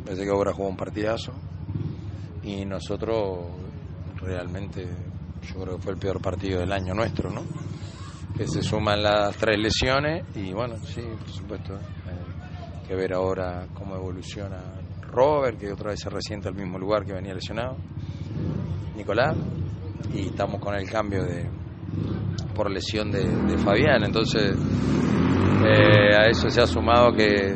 Parece que ahora jugó un partidazo y nosotros realmente, yo creo que fue el peor partido del año nuestro, ¿no? Que se suman las 3 lesiones y bueno, sí, por supuesto, hay que ver ahora cómo evoluciona Robert, que otra vez se resiente al mismo lugar que venía lesionado, Nicolás, y estamos con el cambio por lesión de Fabián, entonces a eso se ha sumado que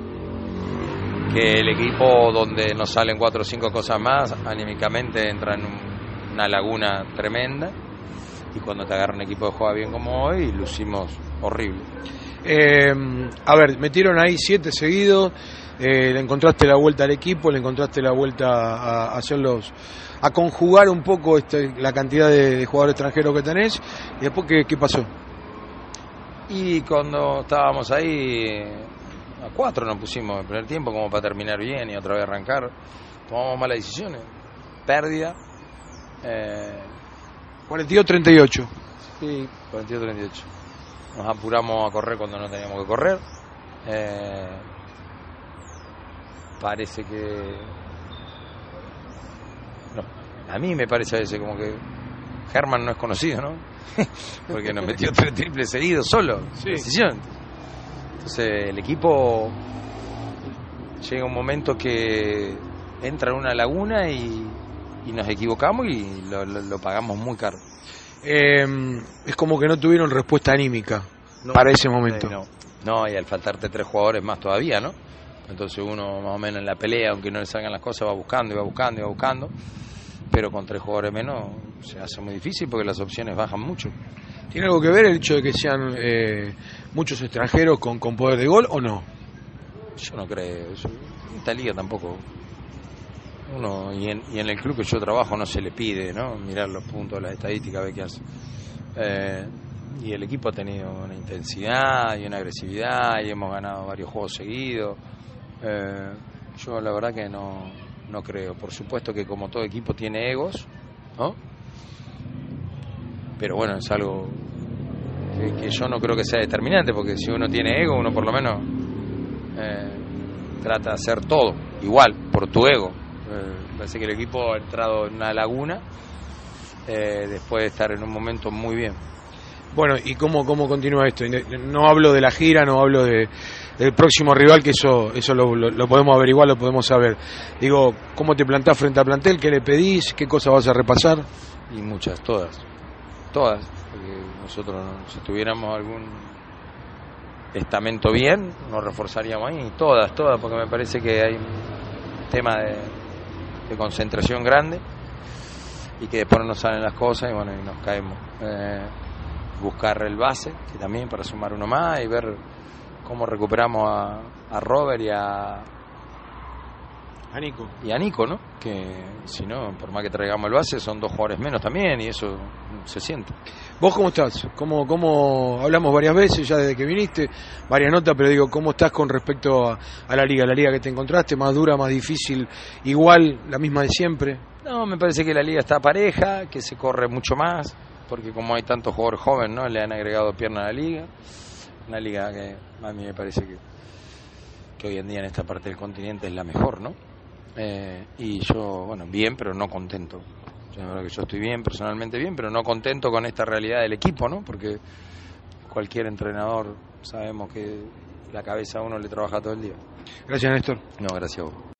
el equipo, donde nos salen 4 o 5 cosas más, anímicamente entra en una laguna tremenda, y cuando te agarra un equipo que juega bien como hoy, lucimos horrible. A ver, metieron ahí 7 seguidos, le encontraste la vuelta al equipo, le encontraste la vuelta a conjugar un poco la cantidad de jugadores extranjeros que tenés, y después ¿qué pasó? Y cuando estábamos ahí, a 4 nos pusimos en el primer tiempo como para terminar bien y otra vez arrancar, tomamos malas decisiones, pérdida. 42-38. Sí, 42-38. Nos apuramos a correr cuando no teníamos que correr. Parece que... No, a mí me parece a veces como que Germán no es conocido, ¿no? Porque nos metió 3 triples seguidos solo. Sí. Decisión. Entonces el equipo llega un momento que entra en una laguna y nos equivocamos y lo pagamos muy caro. Es como que no tuvieron respuesta anímica para ese momento. No, y al faltarte 3 jugadores más todavía, ¿no? Entonces uno más o menos en la pelea, aunque no le salgan las cosas, va buscando, pero con 3 jugadores menos se hace muy difícil porque las opciones bajan mucho. ¿Tiene algo que ver el hecho de que sean muchos extranjeros con poder de gol o no? Yo no creo. Esta liga tampoco. Y en el club que yo trabajo no se le pide, ¿no? Mirar los puntos, las estadísticas, ver qué hace. Y el equipo ha tenido una intensidad y una agresividad y hemos ganado varios juegos seguidos. Yo la verdad que no creo. Por supuesto que como todo equipo tiene egos, ¿no? Pero bueno, es algo que yo no creo que sea determinante, porque si uno tiene ego, uno por lo menos trata de hacer todo igual, por tu ego. Parece que el equipo ha entrado en una laguna después de estar en un momento muy bien. Bueno, ¿y cómo continúa esto? No hablo de la gira, no hablo del próximo rival, que eso lo podemos averiguar, lo podemos saber. Digo, ¿cómo te plantás frente al plantel? ¿Qué le pedís? ¿Qué cosas vas a repasar? Y muchas, todas. Porque nosotros, si tuviéramos algún estamento bien, nos reforzaríamos ahí. Todas, porque me parece que hay un tema de concentración grande y que después no nos salen las cosas y bueno, y nos caemos. Buscar el base, que también para sumar uno más, y ver cómo recuperamos a Robert y a Nico, ¿no? Que si no, por más que traigamos el base, son 2 jugadores menos también y eso se siente. ¿Vos cómo estás? ¿Cómo hablamos varias veces ya desde que viniste, varias notas, pero digo, ¿cómo estás con respecto a la liga que te encontraste? ¿Más dura, más difícil, igual, la misma de siempre? No, me parece que la liga está pareja, que se corre mucho más, porque como hay tantos jugadores jóvenes, ¿no? Le han agregado pierna a la liga. Una liga que a mí me parece que hoy en día en esta parte del continente es la mejor, ¿no? Y yo, bueno, bien, pero no contento. La verdad que yo estoy bien, personalmente bien, pero no contento con esta realidad del equipo, ¿no? Porque cualquier entrenador sabemos que la cabeza a uno le trabaja todo el día. Gracias, Néstor. No, gracias a vos.